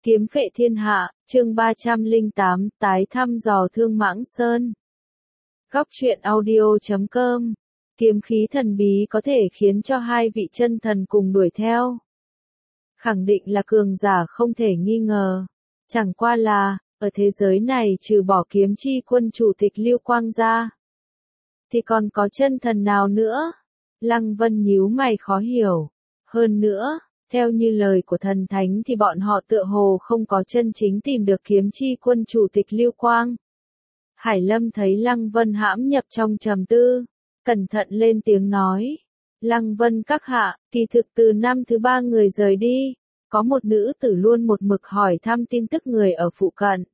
Kiếm phệ thiên hạ, chương 308, tái thăm dò Thương Mãng Sơn. Góc truyện audio.com. Kiếm khí thần bí có thể khiến cho hai vị chân thần cùng đuổi theo. Khẳng định là cường giả không thể nghi ngờ. Chẳng qua là, ở thế giới này trừ bỏ kiếm chi quân chủ tịch Lưu Quang ra, thì còn có chân thần nào nữa? Lăng Vân nhíu mày khó hiểu. Hơn nữa, theo như lời của thần thánh thì bọn họ tựa hồ không có chân chính tìm được kiếm chi quân chủ tịch Lưu Quang. Hải Lâm thấy Lăng Vân hãm nhập trong trầm tư, cẩn thận lên tiếng nói. Lăng Vân các hạ, kỳ thực từ năm thứ 3 người rời đi, có một nữ tử luôn một mực hỏi thăm tin tức người ở phụ cận.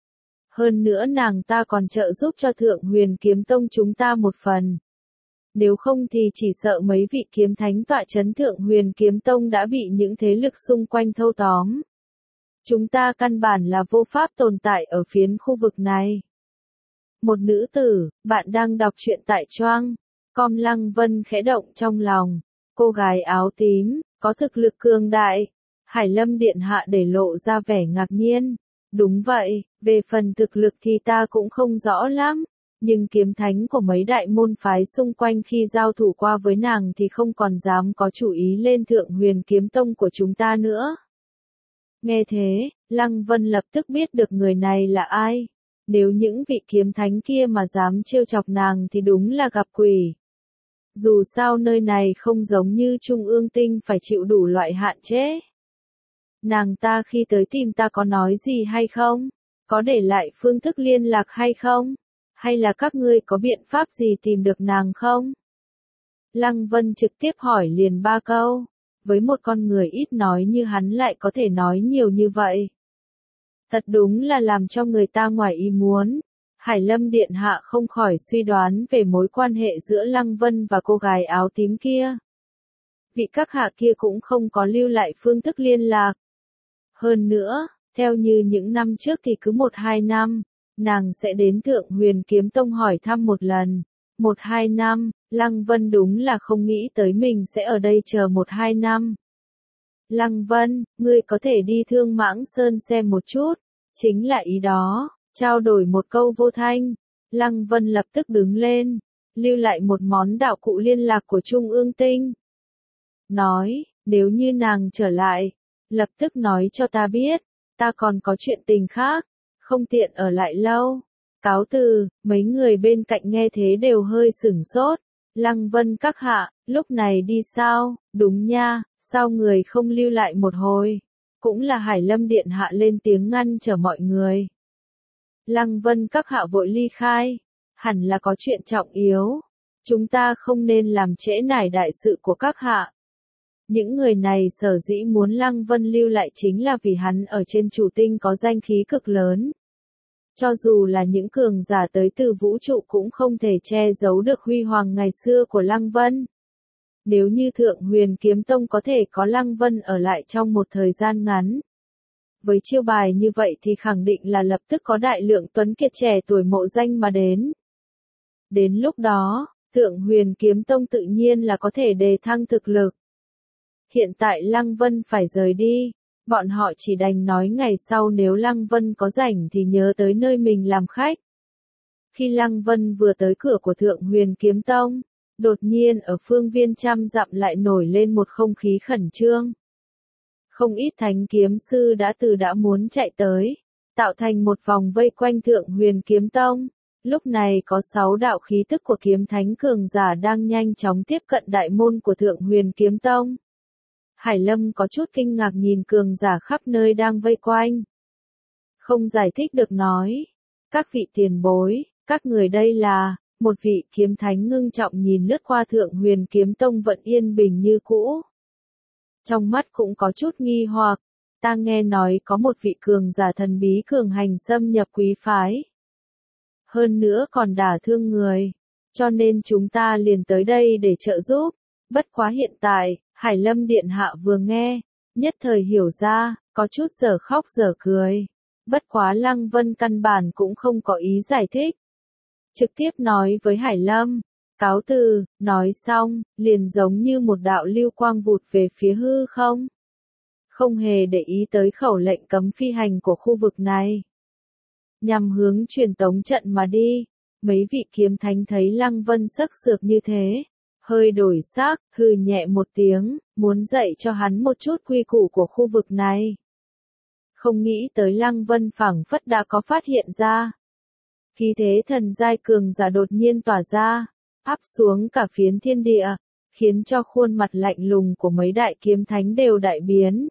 Hơn nữa nàng ta còn trợ giúp cho Thượng Huyền Kiếm Tông chúng ta một phần. Nếu không thì chỉ sợ mấy vị kiếm thánh tọa chấn Thượng Huyền Kiếm Tông đã bị những thế lực xung quanh thâu tóm. Chúng ta căn bản là vô pháp tồn tại ở phiến khu vực này. Một nữ tử, bạn đang đọc truyện tại Choang. Com. Lăng Vân khẽ động trong lòng. Cô gái áo tím, có thực lực cường đại. Hải Lâm điện hạ để lộ ra vẻ ngạc nhiên. Đúng vậy, về phần thực lực thì ta cũng không rõ lắm. Nhưng kiếm thánh của mấy đại môn phái xung quanh khi giao thủ qua với nàng thì không còn dám có chủ ý lên Thượng Huyền Kiếm Tông của chúng ta nữa. Nghe thế, Lăng Vân lập tức biết được người này là ai. Nếu những vị kiếm thánh kia mà dám trêu chọc nàng thì đúng là gặp quỷ. Dù sao nơi này không giống như Trung ương tinh phải chịu đủ loại hạn chế. Nàng ta khi tới tìm ta có nói gì hay không? Có để lại phương thức liên lạc hay không? Hay là các ngươi có biện pháp gì tìm được nàng không? Lăng Vân trực tiếp hỏi liền 3 câu. Với một con người ít nói như hắn lại có thể nói nhiều như vậy. Thật đúng là làm cho người ta ngoài ý muốn. Hải Lâm điện hạ không khỏi suy đoán về mối quan hệ giữa Lăng Vân và cô gái áo tím kia. Vị các hạ kia cũng không có lưu lại phương thức liên lạc. Hơn nữa, theo như những năm trước thì cứ 1-2 năm, nàng sẽ đến Thượng Huyền Kiếm Tông hỏi thăm một lần. 1-2 năm, Lăng Vân đúng là không nghĩ tới mình sẽ ở đây chờ 1-2 năm. Lăng Vân, ngươi có thể đi Thương Mãng Sơn xem một chút. Chính là ý đó, trao đổi một câu vô thanh. Lăng Vân lập tức đứng lên, lưu lại một món đạo cụ liên lạc của Trung ương tinh. Nói, nếu như nàng trở lại, lập tức nói cho ta biết, ta còn có chuyện tình khác, không tiện ở lại lâu. Cáo từ, mấy người bên cạnh nghe thế đều hơi sửng sốt. Lăng Vân các hạ, lúc này đi sao? Đúng nha, sao người không lưu lại một hồi? Cũng là Hải Lâm điện hạ lên tiếng ngăn trở mọi người. Lăng Vân các hạ vội ly khai, hẳn là có chuyện trọng yếu. Chúng ta không nên làm trễ nải đại sự của các hạ. Những người này sở dĩ muốn Lăng Vân lưu lại chính là vì hắn ở trên chủ tinh có danh khí cực lớn. Cho dù là những cường giả tới từ vũ trụ cũng không thể che giấu được huy hoàng ngày xưa của Lăng Vân. Nếu như Thượng Huyền Kiếm Tông có thể có Lăng Vân ở lại trong một thời gian ngắn. Với chiêu bài như vậy thì khẳng định là lập tức có đại lượng tuấn kiệt trẻ tuổi mộ danh mà đến. Đến lúc đó, Thượng Huyền Kiếm Tông tự nhiên là có thể đề thăng thực lực. Hiện tại Lăng Vân phải rời đi, bọn họ chỉ đành nói ngày sau nếu Lăng Vân có rảnh thì nhớ tới nơi mình làm khách. Khi Lăng Vân vừa tới cửa của Thượng Huyền Kiếm Tông, đột nhiên ở phương viên trăm dặm lại nổi lên một không khí khẩn trương. Không ít thánh kiếm sư đã muốn chạy tới, tạo thành một vòng vây quanh Thượng Huyền Kiếm Tông. Lúc này có 6 đạo khí tức của kiếm thánh cường giả đang nhanh chóng tiếp cận đại môn của Thượng Huyền Kiếm Tông. Hải Lâm có chút kinh ngạc nhìn cường giả khắp nơi đang vây quanh. Không giải thích được nói. Các vị tiền bối, các người đây là, một vị kiếm thánh ngưng trọng nhìn lướt qua Thượng Huyền Kiếm Tông vẫn yên bình như cũ. Trong mắt cũng có chút nghi hoặc, ta nghe nói có một vị cường giả thần bí cường hành xâm nhập quý phái. Hơn nữa còn đả thương người, cho nên chúng ta liền tới đây để trợ giúp. Bất quá hiện tại, Hải Lâm điện hạ vừa nghe, nhất thời hiểu ra, có chút dở khóc dở cười. Bất quá Lăng Vân căn bản cũng không có ý giải thích. Trực tiếp nói với Hải Lâm, cáo từ, nói xong, liền giống như một đạo lưu quang vụt về phía hư không. không hề để ý tới khẩu lệnh cấm phi hành của khu vực này. Nhằm hướng truyền tống trận mà đi, mấy vị kiếm thánh thấy Lăng Vân sắc sược như thế, hơi đổi sắc, hừ nhẹ một tiếng, muốn dạy cho hắn một chút quy củ của khu vực này. Không nghĩ tới Lăng Vân phảng phất đã có phát hiện ra. Khí thế thần giai cường giả đột nhiên tỏa ra, áp xuống cả phiến thiên địa, khiến cho khuôn mặt lạnh lùng của mấy đại kiếm thánh đều đại biến.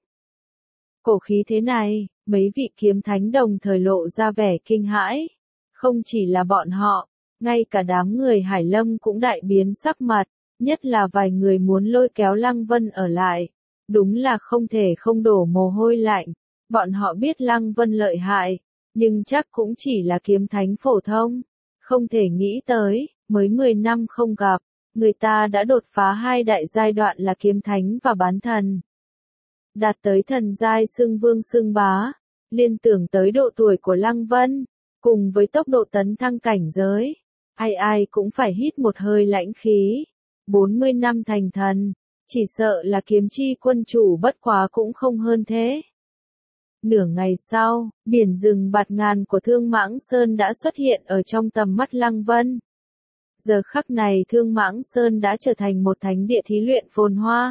Cổ khí thế này, mấy vị kiếm thánh đồng thời lộ ra vẻ kinh hãi. Không chỉ là bọn họ, ngay cả đám người Hải Lâm cũng đại biến sắc mặt, nhất là vài người muốn lôi kéo Lăng Vân ở lại. Đúng là không thể không đổ mồ hôi lạnh. Bọn họ biết Lăng Vân lợi hại, nhưng chắc cũng chỉ là kiếm thánh phổ thông. Không thể nghĩ tới, mới 10 năm không gặp, người ta đã đột phá hai đại giai đoạn là kiếm thánh và bán thần. Đạt tới thần giai xưng vương xưng bá, liên tưởng tới độ tuổi của Lăng Vân, cùng với tốc độ tấn thăng cảnh giới, ai cũng phải hít một hơi lãnh khí. 40 năm thành thần, chỉ sợ là kiếm chi quân chủ bất quá cũng không hơn thế. Nửa ngày sau, biển rừng bạt ngàn của Thương Mãng Sơn đã xuất hiện ở trong tầm mắt Lăng Vân. Giờ khắc này Thương Mãng Sơn đã trở thành một thánh địa thí luyện phồn hoa.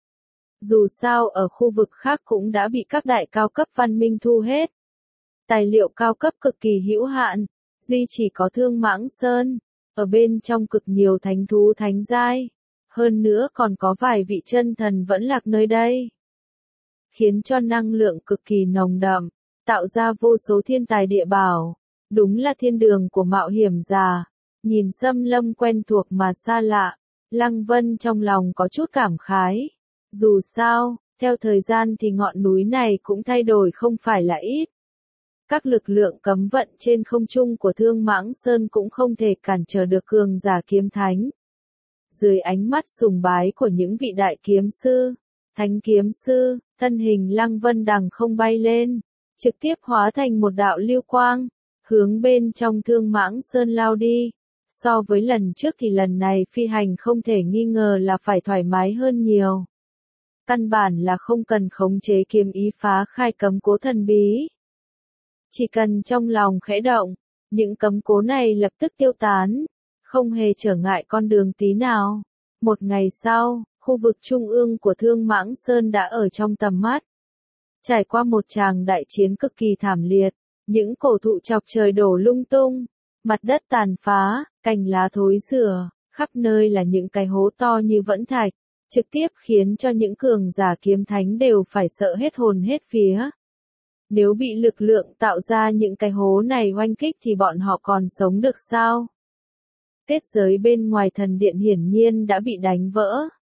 Dù sao ở khu vực khác cũng đã bị các đại cao cấp văn minh thu hết. Tài liệu cao cấp cực kỳ hữu hạn, duy chỉ có Thương Mãng Sơn, ở bên trong cực nhiều thánh thú thánh giai. Hơn nữa còn có vài vị chân thần vẫn lạc nơi đây. Khiến cho năng lượng cực kỳ nồng đậm, tạo ra vô số thiên tài địa bảo. Đúng là thiên đường của mạo hiểm giả. Nhìn xâm lâm quen thuộc mà xa lạ, Lăng Vân trong lòng có chút cảm khái. Dù sao, theo thời gian thì ngọn núi này cũng thay đổi không phải là ít. Các lực lượng cấm vận trên không trung của Thương Mãng Sơn cũng không thể cản trở được cường giả kiếm thánh. Dưới ánh mắt sùng bái của những vị đại kiếm sư, thánh kiếm sư, thân hình Lăng Vân đằng không bay lên, trực tiếp hóa thành một đạo lưu quang, hướng bên trong Thương Mãng Sơn lao đi. So với lần trước thì lần này phi hành không thể nghi ngờ là phải thoải mái hơn nhiều. Căn bản là không cần khống chế kiếm ý phá khai cấm cố thần bí. Chỉ cần trong lòng khẽ động, những cấm cố này lập tức tiêu tán, không hề trở ngại con đường tí nào. Một ngày sau, khu vực trung ương của Thương Mãng Sơn đã ở trong tầm mắt. Trải qua một tràng đại chiến cực kỳ thảm liệt, những cổ thụ chọc trời đổ lung tung, mặt đất tàn phá, cành lá thối rửa, khắp nơi là những cái hố to như vẫn thạch, trực tiếp khiến cho những cường giả kiếm thánh đều phải sợ hết hồn hết vía. Nếu bị lực lượng tạo ra những cái hố này oanh kích thì bọn họ còn sống được sao? Kết giới bên ngoài thần điện hiển nhiên đã bị đánh vỡ.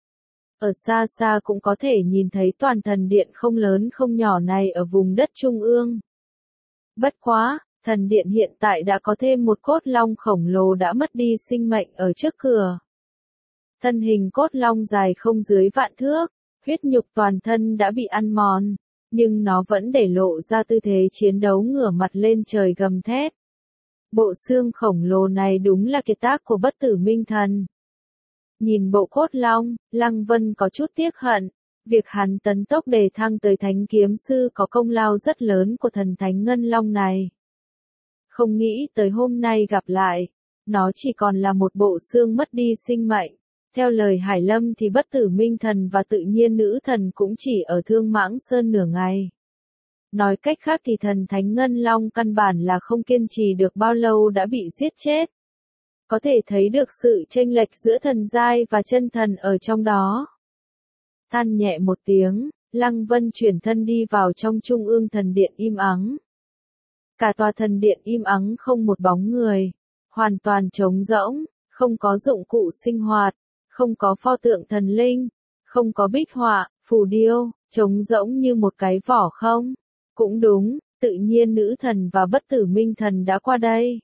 Ở xa xa cũng có thể nhìn thấy toàn thần điện không lớn không nhỏ này ở vùng đất trung ương. Bất quá, thần điện hiện tại đã có thêm một cốt long khổng lồ đã mất đi sinh mệnh ở trước cửa. Thân hình cốt long dài không dưới vạn thước, huyết nhục toàn thân đã bị ăn mòn, nhưng nó vẫn để lộ ra tư thế chiến đấu ngửa mặt lên trời gầm thét. Bộ xương khổng lồ này đúng là kiệt tác của bất tử minh thần. Nhìn bộ cốt long, Lăng Vân có chút tiếc hận, việc hắn tấn tốc đề thăng tới thánh kiếm sư có công lao rất lớn của thần thánh ngân long này. Không nghĩ tới hôm nay gặp lại, nó chỉ còn là một bộ xương mất đi sinh mệnh. Theo lời Hải Lâm thì bất tử minh thần và tự nhiên nữ thần cũng chỉ ở Thương Mãng Sơn nửa ngày. Nói cách khác thì thần thánh ngân long căn bản là không kiên trì được bao lâu đã bị giết chết. Có thể thấy được sự chênh lệch giữa thần giai và chân thần ở trong đó. Than nhẹ một tiếng, Lăng Vân chuyển thân đi vào trong trung ương thần điện im ắng. Cả tòa thần điện im ắng không một bóng người, hoàn toàn trống rỗng, không có dụng cụ sinh hoạt, không có pho tượng thần linh, không có bích họa, phù điêu, trống rỗng như một cái vỏ không. Cũng đúng, tự nhiên nữ thần và bất tử minh thần đã qua đây.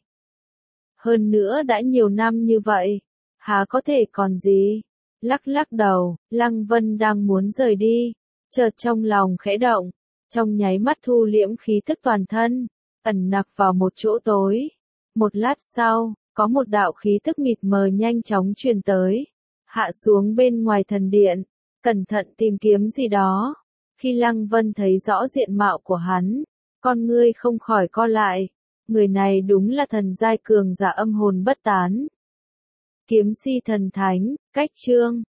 Hơn nữa đã nhiều năm như vậy, há có thể còn gì? Lắc lắc đầu, Lăng Vân đang muốn rời đi, chợt trong lòng khẽ động, trong nháy mắt thu liễm khí tức toàn thân, ẩn nặc vào một chỗ tối. Một lát sau, có một đạo khí tức mịt mờ nhanh chóng truyền tới, hạ xuống bên ngoài thần điện, cẩn thận tìm kiếm gì đó. Khi Lăng Vân thấy rõ diện mạo của hắn, con ngươi không khỏi co lại. Người này đúng là thần giai cường giả âm hồn bất tán. Kiếm si thần thánh, cách chương.